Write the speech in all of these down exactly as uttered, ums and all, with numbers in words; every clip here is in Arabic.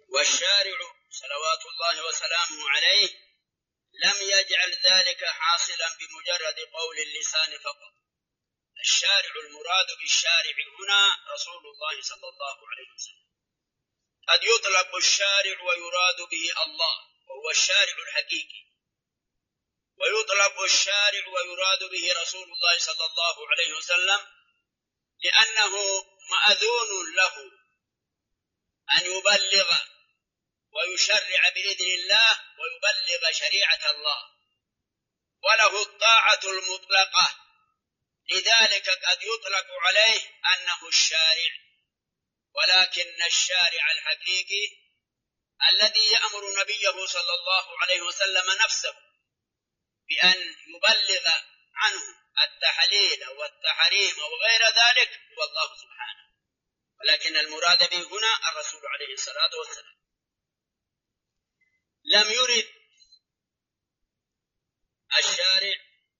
والشارع صلوات الله وسلامه عليه لم يجعل ذلك حاصلا بمجرد قول اللسان فقط. الشارع المراد بالشارع هنا رسول الله صلى الله عليه وسلم. قد يطلق الشارع ويراد به الله وهو الشارع الحقيقي، ويطلق الشارع ويراد به رسول الله صلى الله عليه وسلم لأنه مأذون له أن يبلغ ويشرع بإذن الله ويبلغ شريعة الله، وله الطاعة المطلقة، لذلك قد يطلق عليه أنه الشارع. ولكن الشارع الحقيقي الذي يأمر نبيه صلى الله عليه وسلم نفسه بأن يبلغ عنه التحليل والتحريم وغير ذلك هو الله سبحانه، ولكن المراد به هنا الرسول عليه الصلاة والسلام. لم يرد الشارع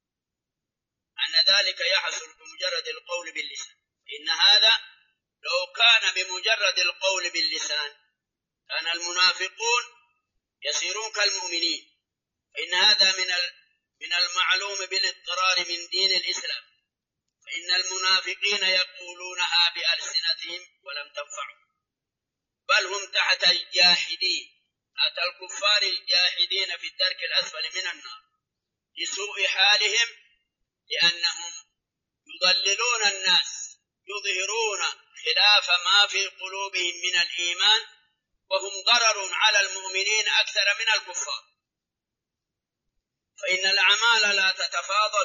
أن ذلك يحصل بمجرد القول باللسان، إن هذا لو كان بمجرد القول باللسان كان المنافقون يصيرون كالمؤمنين، إن هذا من من المعلوم بالاضطرار من دين الإسلام، فإن المنافقين يقولونها بألسنتهم ولم تنفعهم، بل هم تحت الجاحدين، تحت الكفار الجاحدين في الدرك الأسفل من النار لسوء حالهم، لأنهم يضللون الناس، يظهرون خلاف ما في قلوبهم من الإيمان، وهم ضرر على المؤمنين أكثر من الكفار. فإن الأعمال لا تتفاضل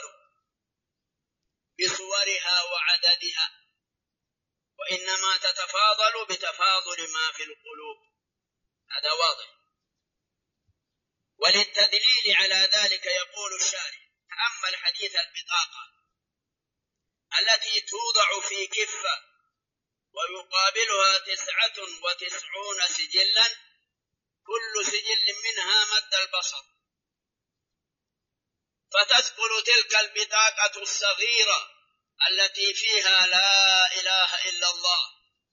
بصورها وعددها، وإنما تتفاضل بتفاضل ما في القلوب، هذا واضح. وللتدليل على ذلك يقول الشارع: تأمل حديث البطاقة التي توضع في كفة ويقابلها تسعة وتسعون سجلا، كل سجل منها مد البصر، فتثقل تلك البطاقة الصغيرة التي فيها لا إله إلا الله،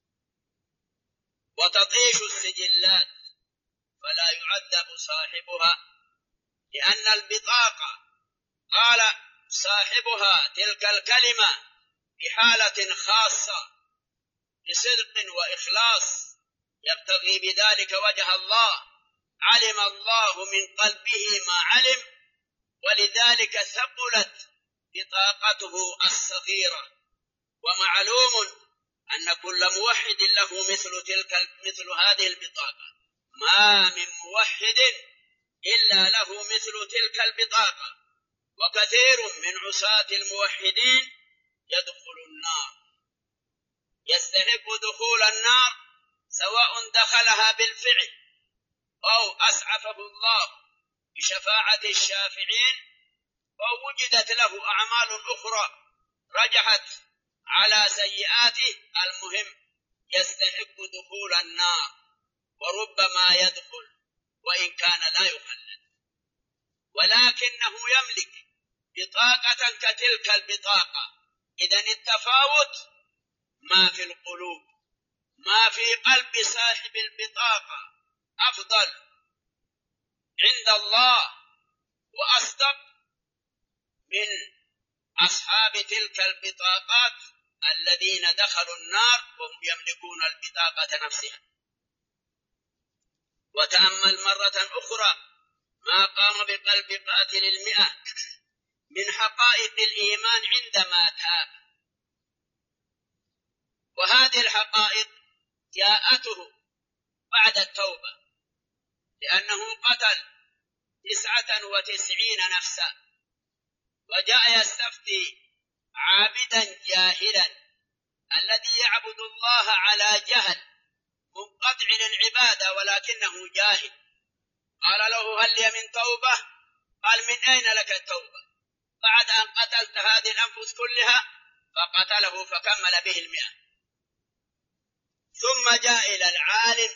وتطيش السجلات، فلا يعذب صاحبها، لأن البطاقة قال صاحبها تلك الكلمة بحالة خاصة بصدق وإخلاص يبتغي بذلك وجه الله، علم الله من قلبه ما علم، ولذلك ثقلت بطاقته الصغيرة. ومعلوم أن كل موحد له مثل تلك مثل هذه البطاقة، ما من موحد إلا له مثل تلك البطاقة، وكثير من عصاة الموحدين يدخل النار، يستحق دخول النار، سواء دخلها بالفعل أو أسعفه الله بشفاعة الشافعين، أو وجدت له أعمال أخرى رجحت على سيئاته، المهم يستحق دخول النار، وربما يدخل وإن كان لا يخلد، ولكنه يملك بطاقة كتلك البطاقة. إذن التفاوت ما في القلوب، ما في قلب صاحب البطاقة أفضل عند الله وأصدق من أصحاب تلك البطاقات الذين دخلوا النار وهم يملكون البطاقة نفسها. وتأمل مرة أخرى ما قام بقلب قاتل المئة من حقائق الإيمان عندما تاب، وهذه الحقائق جاءته بعد التوبة، لأنه قتل تسعة وتسعين نفسا، وجاء يستفتي عابدا جاهلا الذي يعبد الله على جهل منقطع للعبادة ولكنه جاهل. قال له: هل لي من توبة؟ قال: من أين لك التوبة بعد أن قتلت هذه الأنفس كلها؟ فقتله فكمل به المئة. ثم جاء إلى العالم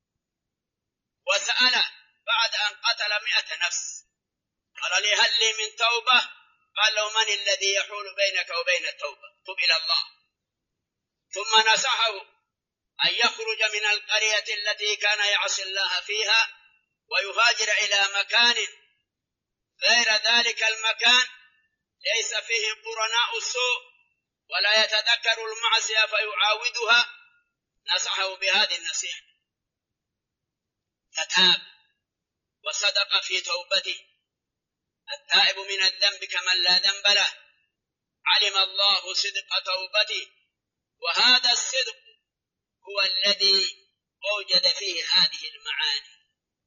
وسأله بعد أن قتل مئة نفس، قال: لي هل لي من توبة؟ قال له: من الذي يحول بينك وبين التوبة؟ تب إلى الله. ثم نصحه أن يخرج من القرية التي كان يعصي الله فيها ويهاجر إلى مكان غير ذلك المكان ليس فيه قرناء السوء ولا يتذكر المعصية فيعاودها، نصحه بهذه النصيحة، فتاب وصدق في توبته. التائب من الذنب كمن لا ذنب له، علم الله صدق توبته، وهذا الصدق هو الذي أوجد فيه هذه المعاني.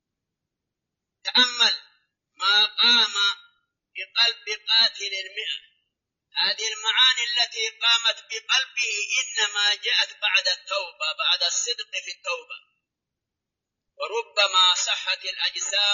تأمل ما قام بقلب قاتل المئة، هذه المعاني التي قامت بقلبه إنما جاءت بعد التوبة، بعد الصدق في التوبة. وربما صحت الأجسام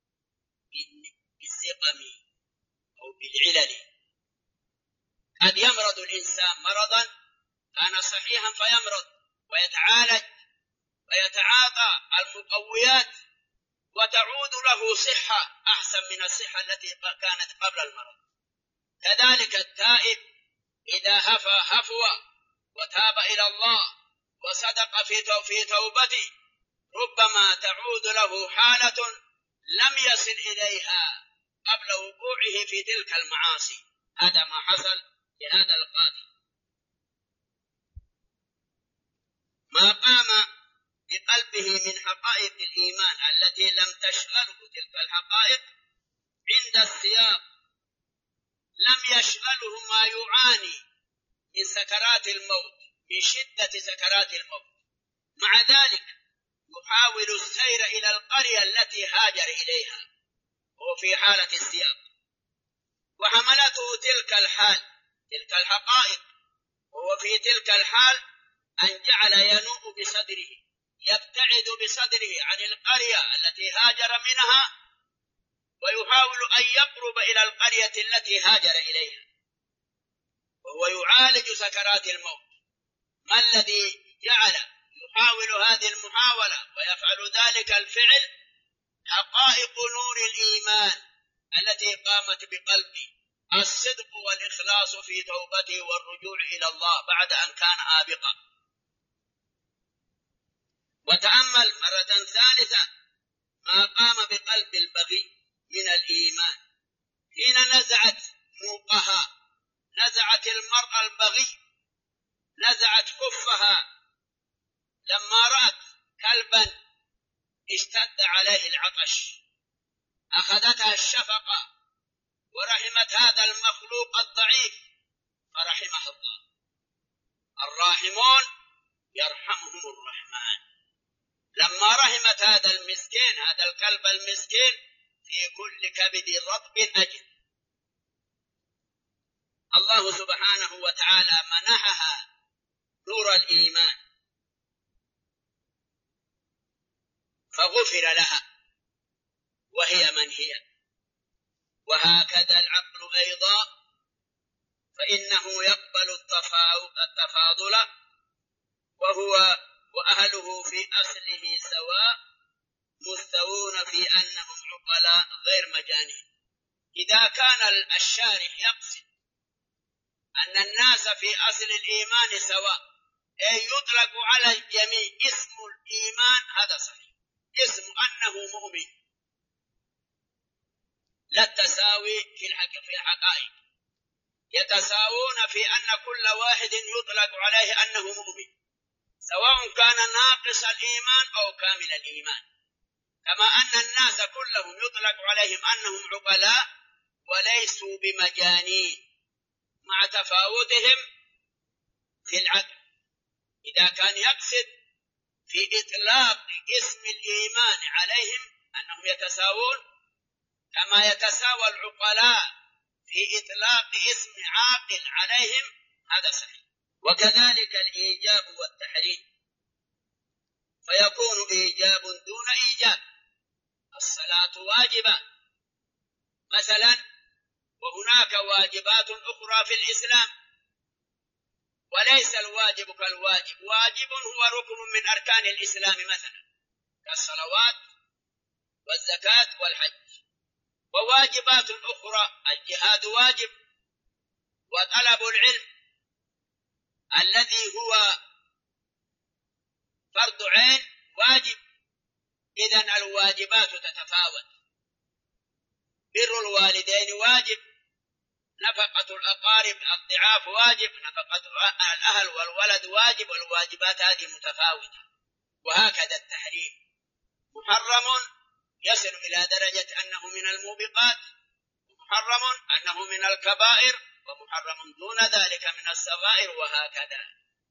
بالسقم أو بالعلل، قد يمرض الإنسان مرضا كان صحيحا فيمرض ويتعالج ويتعاطى المقويات وتعود له صحة أحسن من الصحة التي كانت قبل المرض. كذلك التائب إذا هفى هفوة وتاب إلى الله وصدق في توبته ربما تعود له حالة لم يصل إليها قبل وقوعه في تلك المعاصي. هذا ما حصل لهذا القاتل. ما قام بقلبه من حقائق الإيمان التي لم تشغله تلك الحقائق عند السياق، لم يشغله ما يعاني من سكرات الموت، من شدة سكرات الموت، مع ذلك يحاول السير إلى القرية التي هاجر إليها وهو في حالة السياق، وحملته تلك الحال تلك الحقائق وهو في تلك الحال أن جعل ينوء بصدره، يبتعد بصدره عن القرية التي هاجر منها ويحاول أن يقرب إلى القرية التي هاجر إليها وهو يعالج سكرات الموت. ما الذي جعل يحاول هذه المحاولة ويفعل ذلك الفعل؟ حقائق نور الإيمان التي قامت بقلبه، الصدق والإخلاص في توبته والرجوع إلى الله بعد أن كان آبقا. وتأمل مرة ثالثة ما قام بقلب البغي من الإيمان حين نزعت موقها، نزعت المرأة البغي نزعت كفها لما رأت كلبا اشتد عليه العطش، أخذتها الشفقة ورحمت هذا المخلوق الضعيف فرحمه الله. الراحمون يرحمهم الرحمن. لما رحمت هذا المسكين، هذا الكلب المسكين، في كل كبد رطب أجر. الله سبحانه وتعالى منحها نور الإيمان فغفر لها وهي من هي. وهكذا العقل أيضا فإنه يقبل التفاضل وهو وأهله في أصله سواء مستوون في أنهم عقلاء غير مجانين. إذا كان الشارح يقصد أن الناس في أصل الإيمان سواء، أي يطلق على الجميع اسم الإيمان، هذا صحيح، اسم أنه مؤمن، لا التساوي في الحقائق، يتساوون في أن كل واحد يطلق عليه أنه مؤمن سواء كان ناقص الإيمان أو كامل الإيمان، كما أن الناس كلهم يطلق عليهم أنهم عقلاء وليسوا بمجانين مع تفاوتهم في العقل. إذا كان يقصد في إطلاق اسم الإيمان عليهم أنهم يتساوون كما يتساوى العقلاء في إطلاق اسم عاقل عليهم، هذا صحيح. وكذلك الإيجاب والتحريم، فيكون إيجاب دون إيجاب. الصلاة واجبة مثلا، وهناك واجبات أخرى في الإسلام، وليس الواجب كالواجب. واجب هو ركن من أركان الإسلام مثلا كالصلوات والزكاة والحج. وواجبات أخرى الجهاد واجب، وطلب العلم الذي هو فرض عين واجب، إذن الواجبات تتفاوت. بر الوالدين واجب، نفقة الأقارب الضعاف واجب، نفقة الأهل والولد واجب، والواجبات هذه متفاوتة. وهكذا التحريم محرم يصل إلى درجة أنه من الموبقات، ومحرم أنه من الكبائر، ومحرم دون ذلك من الصغائر، وهكذا.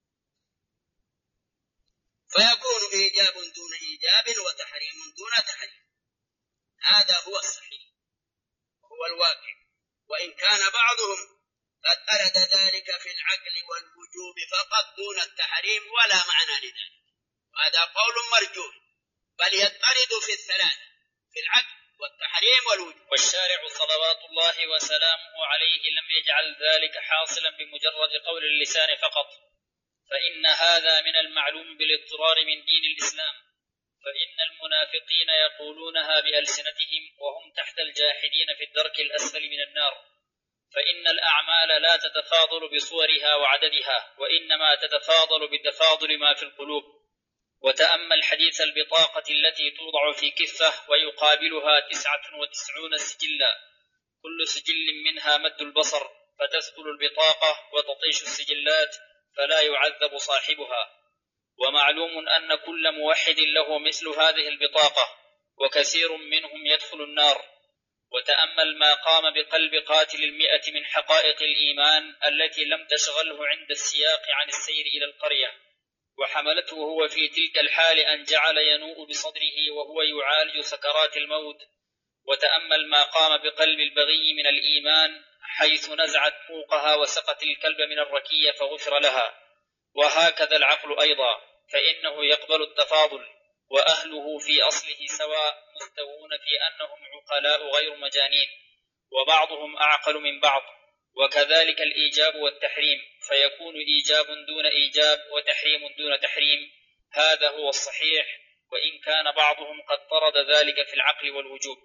فيكون إيجاب دون إيجاب وتحريم دون تحريم. هذا هو الصحيح وهو الواقع، وإن كان بعضهم قد أرد ذلك في العقل والوجوب فقط دون التحريم، ولا معنى لذلك، وهذا قول مرجوح، بل يضطرد في الثلاث، في العقل والتحريم والوجوب. والشارع صلوات الله وسلامه عليه لم يجعل ذلك حاصلا بمجرد قول اللسان فقط، فإن هذا من المعلوم بالاضطرار من دين الإسلام، فإن المنافقين يقولونها بألسنتهم وهم تحت الجاحدين في الدرك الأسفل من النار، فإن الأعمال لا تتفاضل بصورها وعددها، وإنما تتفاضل بتفاضل ما في القلوب. وتأمل حديث البطاقة التي توضع في كفة ويقابلها تسعة وتسعون سجلا، كل سجل منها مد البصر، فتثقل البطاقة وتطيش السجلات فلا يعذب صاحبها. ومعلوم أن كل موحد له مثل هذه البطاقة، وكثير منهم يدخل النار. وتأمل ما قام بقلب قاتل المئة من حقائق الإيمان التي لم تشغله عند السياق عن السير إلى القرية، وحملته هو في تلك الحال أن جعل ينوء بصدره وهو يعالج سكرات الموت. وتأمل ما قام بقلب البغي من الإيمان حيث نزعت موقها وسقت الكلب من الركية فغفر لها. وهكذا العقل أيضا، فإنه يقبل التفاضل، وأهله في أصله سواء، مستوون في أنهم عقلاء غير مجانين، وبعضهم أعقل من بعض. وكذلك الإيجاب والتحريم، فيكون إيجاب دون إيجاب وتحريم دون تحريم. هذا هو الصحيح، وإن كان بعضهم قد طرد ذلك في العقل والوجوب.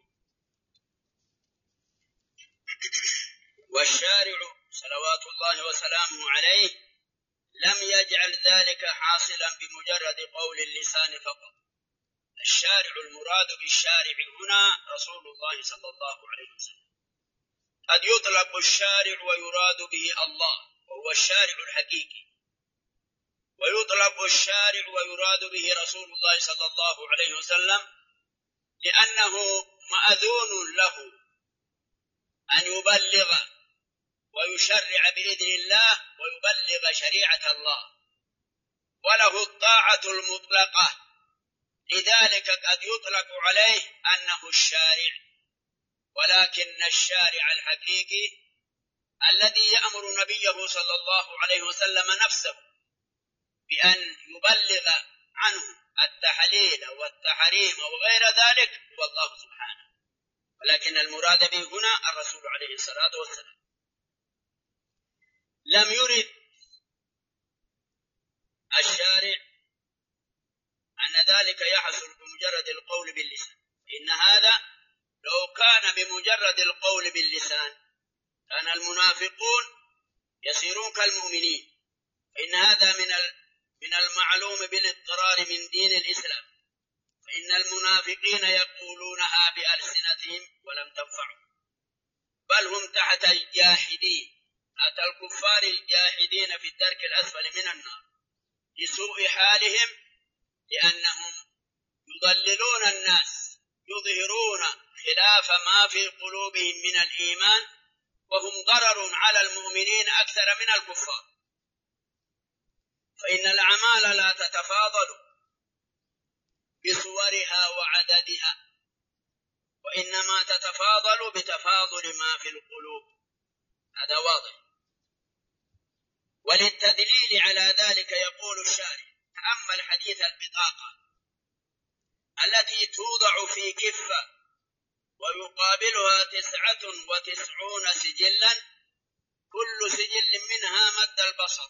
والشارع صلوات الله وسلامه عليه لم يجعل ذلك حاصلا بمجرد قول اللسان فقط. الشارع المراد بالشارع هنا رسول الله صلى الله عليه وسلم. قد يطلق الشارع ويراد به الله وهو الشارع الحقيقي، ويطلق الشارع ويراد به رسول الله صلى الله عليه وسلم، لأنه مأذون له أن يبلغ ويشرع بإذن الله ويبلغ شريعة الله، وله الطاعة المطلقة. لذلك قد يطلق عليه أنه الشارع، ولكن الشارع الحقيقي الذي يأمر نبيه صلى الله عليه وسلم نفسه بأن يبلغ عنه التحليل والتحريم وغير ذلك هو الله سبحانه، ولكن المراد به هنا الرسول عليه الصلاة والسلام. لم يرد الشارع أن ذلك يحصل بمجرد القول باللسان، إن هذا لو كان بمجرد القول باللسان كان المنافقون يصيرون كالمؤمنين، إن هذا من من المعلوم بالاضطرار من دين الإسلام، فإن المنافقين يقولونها بألسنتهم ولم تنفعهم، بل هم تحت الجاحدين، تحت الكفار الجاحدين في الدرك الأسفل من النار لسوء حالهم، لأنهم يضللون الناس، يظهرون خلاف ما في قلوبهم من الإيمان، وهم ضرر على المؤمنين أكثر من الكفار. فإن الأعمال لا تتفاضل بصورها وعددها، وإنما تتفاضل بتفاضل ما في القلوب، هذا واضح. وللتدليل على ذلك يقول الشارع: تأمل حديث البطاقة التي توضع في كفة ويقابلها تسعة وتسعون سجلا، كل سجل منها مد البصر،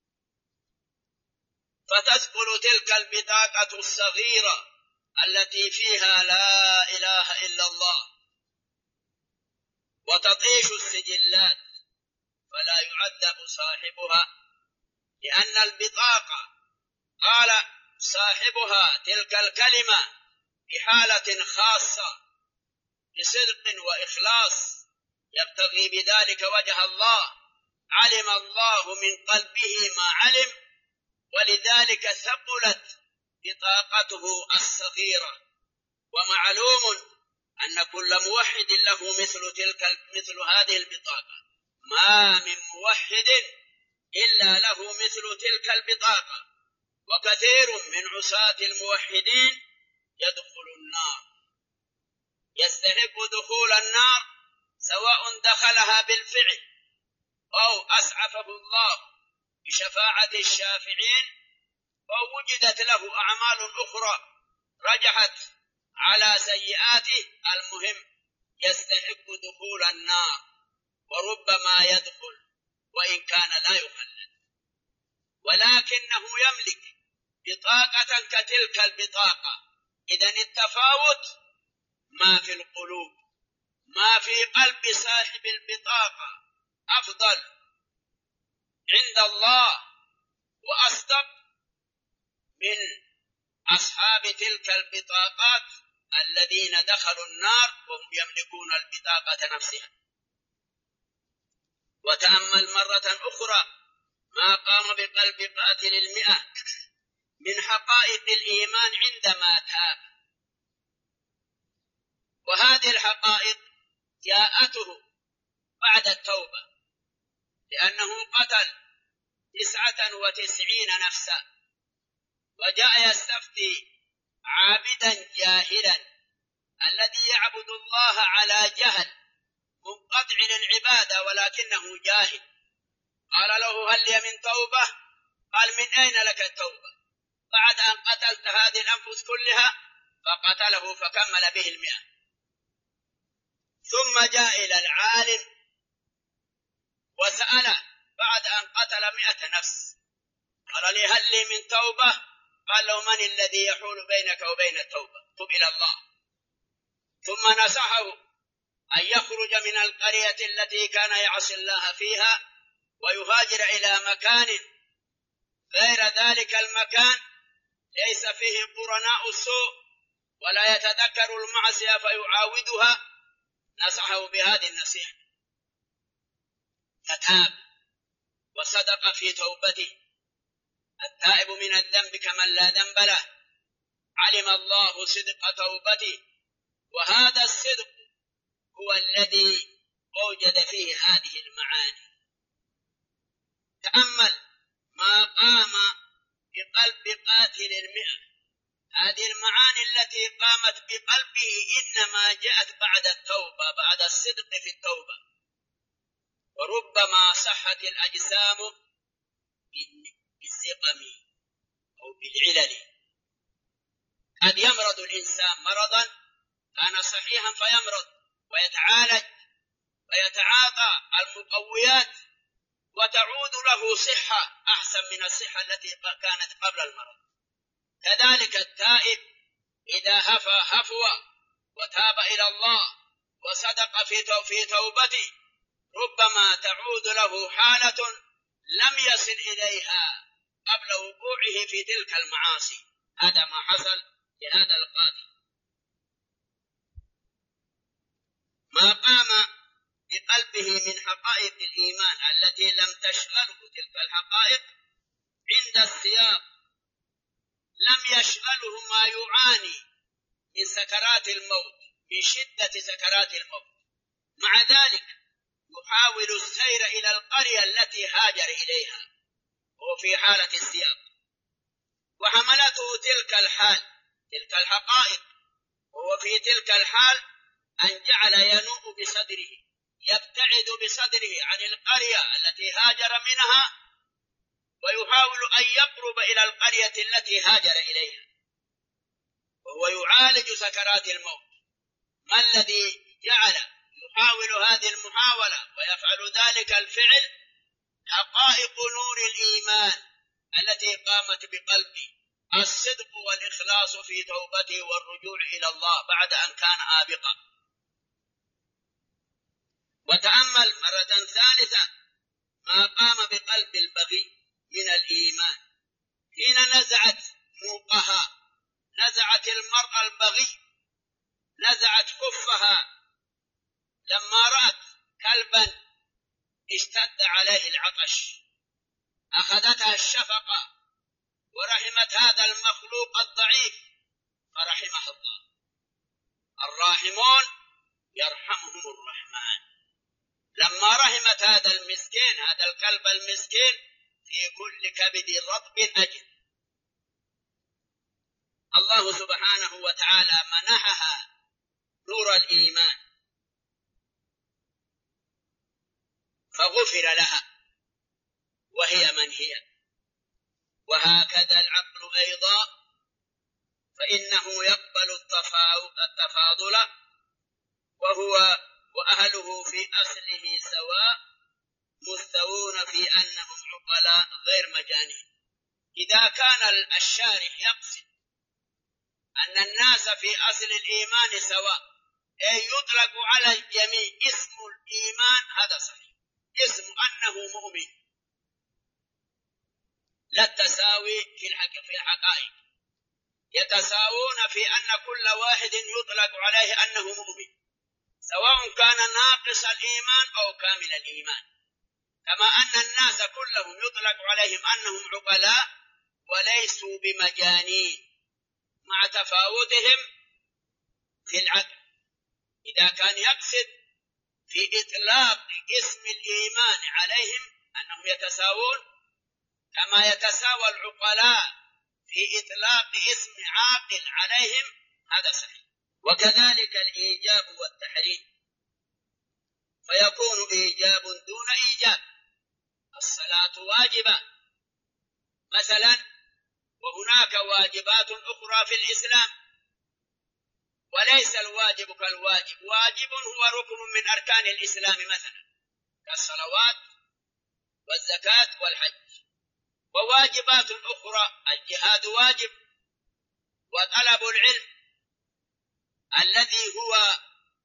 فتثقل تلك البطاقة الصغيرة التي فيها لا إله إلا الله وتطيش السجلات، فلا يعذب صاحبها، لأن البطاقة قال صاحبها تلك الكلمة بحالة خاصة بصدق وإخلاص يبتغي بذلك وجه الله، علم الله من قلبه ما علم، ولذلك ثقلت بطاقته الصغيرة. ومعلوم أن كل موحد له مثل تلك مثل هذه البطاقة، ما من موحد إلا له مثل تلك البطاقة، وكثير من عصاة الموحدين يدخل النار، يستحق دخول النار، سواء دخلها بالفعل أو أسعفه الله بشفاعة الشافعين أو وجدت له أعمال أخرى رجحت على سيئاته. المهم يستحق دخول النار، وربما يدخل وإن كان لا يخلد، ولكنه يملك بطاقة كتلك البطاقة. إذن التفاوت ما في القلوب، ما في قلب صاحب البطاقة أفضل عند الله وأصدق من أصحاب تلك البطاقات الذين دخلوا النار وهم يملكون البطاقة نفسها. وتأمل مرة أخرى ما قام بقلب قاتل المئة من حقائق الإيمان عندما تاب، وهذه الحقائق جاءته بعد التوبة، لأنه قتل تسعة وتسعين نفسا، وجاء يستفتي عابدا جاهلا الذي يعبد الله على جهل منقطع للعبادة ولكنه جاهل. قال له هل لي من توبة؟ قال من أين لك التوبة بعد أن قتلت هذه الأنفس كلها؟ فقتله فكمل به المئة. ثم جاء إلى العالم وسأله بعد أن قتل مئة نفس، قال لي هل لي من توبة؟ قال له من الذي يحول بينك وبين التوبة؟ تب إلى الله. ثم نصحه أن يخرج من القرية التي كان يعصي الله فيها ويهاجر إلى مكان غير ذلك المكان ليس فيه قرناء السوء ولا يتذكر المعصية فيعاودها. نصحه بهذه النصيحة فتاب وصدق في توبته. التائب من الذنب كمن لا ذنب له، علم الله صدق توبته، وهذا الصدق هو الذي أوجد فيه هذه المعاني. تأمل ما قام بقلب قاتل المئة، هذه المعاني التي قامت بقلبه إنما جاءت بعد التوبة، بعد الصدق في التوبة. وربما صحت الأجسام بالسقم أو بالعلل، قد يمرض الإنسان مرضا كان صحيحا فيمرض ويتعالج ويتعاطى المقويات وتعود له صحة أحسن من الصحة التي كانت قبل المرض. كذلك التائب إذا هفى هفوة وتاب إلى الله وصدق في توبته ربما تعود له حالة لم يصل إليها قبل وقوعه في تلك المعاصي. هذا ما حصل لهذا القاتل. ما قام بقلبه من حقائق الإيمان التي لم تشغله تلك الحقائق عند السياق، لم يشغله ما يعاني من سكرات الموت، من شدة سكرات الموت، مع ذلك يحاول السير إلى القرية التي هاجر إليها وهو في حالة السياق، وحملته تلك الحال تلك الحقائق وهو في تلك الحال أن جعل ينوء بصدره، يبتعد بصدره عن القرية التي هاجر منها ويحاول أن يقرب إلى القرية التي هاجر إليها وهو يعالج سكرات الموت. ما الذي جعل يحاول هذه المحاولة ويفعل ذلك الفعل؟ حقائق نور الإيمان التي قامت بقلبه، الصدق والإخلاص في توبته والرجوع إلى الله بعد أن كان آبقا. وتأمل مرة ثالثة ما قام بقلب البغي من الإيمان حين نزعت موقها، نزعت المرأة البغي، نزعت خفها لما رأت كلبا اشتد عليه العطش، أخذتها الشفقة ورحمت هذا المخلوق الضعيف فرحمه الله. الراحمون يرحمهم الرحمن. لما رحمت هذا المسكين، هذا الكلب المسكين، في كل كبد رطب أجر. الله سبحانه وتعالى منحها نور الإيمان فغفر لها وهي من هي. وهكذا العقل أيضا، فإنه يقبل التفاضل وهو وأهله في أصله سواء، مستوون في أنهم عقلاء غير مجانين. إذا كان الشارح يقصد أن الناس في أصل الإيمان سواء، أي يطلق على الجميع اسم الإيمان، هذا صحيح، اسم أنه مؤمن، لا التساوي في الحقائق. يتساوون في أن كل واحد يطلق عليه أنه مؤمن، سواء كان ناقص الإيمان أو كامل الإيمان، كما أن الناس كلهم يطلق عليهم أنهم عقلاء وليسوا بمجانين، مع تفاوتهم في العقل. إذا كان يقصد في إطلاق اسم الإيمان عليهم أنهم يتساوون كما يتساوى العقلاء في إطلاق اسم عاقل عليهم، هذا صحيح. وكذلك الإيجاب والتحريم، فيكون إيجاب دون إيجاب. الصلاة واجبة مثلا، وهناك واجبات أخرى في الإسلام، وليس الواجب كالواجب. واجب هو ركن من أركان الإسلام مثلا كالصلوات والزكاة والحج. وواجبات أخرى، الجهاد واجب، وطلب العلم الذي هو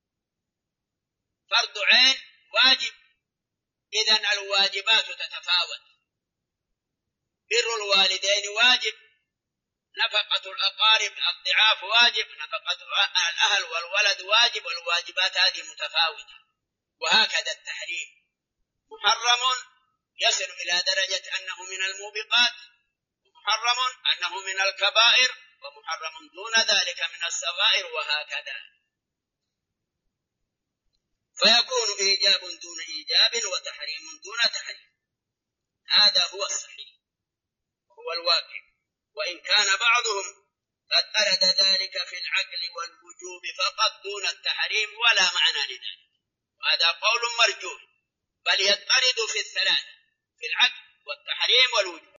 فرض عين واجب. إذن الواجبات تتفاوت. بر الوالدين واجب، نفقة الأقارب الضعاف واجب، نفقة الأهل والولد واجب، والواجبات هذه متفاوتة. وهكذا التحريم، محرم يصل إلى درجة أنه من الموبقات، ومحرم أنه من الكبائر، ومحرم دون ذلك من الصغائر، وهكذا. فيكون إيجاب دون إيجاب وتحريم دون تحريم. هذا هو الصحيح، هو الواقع. وإن كان بعضهم قد أرد ذلك في العقل والوجوب فقط دون التحريم، ولا معنى لذلك، وهذا قول مرجوح، بل يضطرد في الثلاث، في العقل والتحريم والوجوب.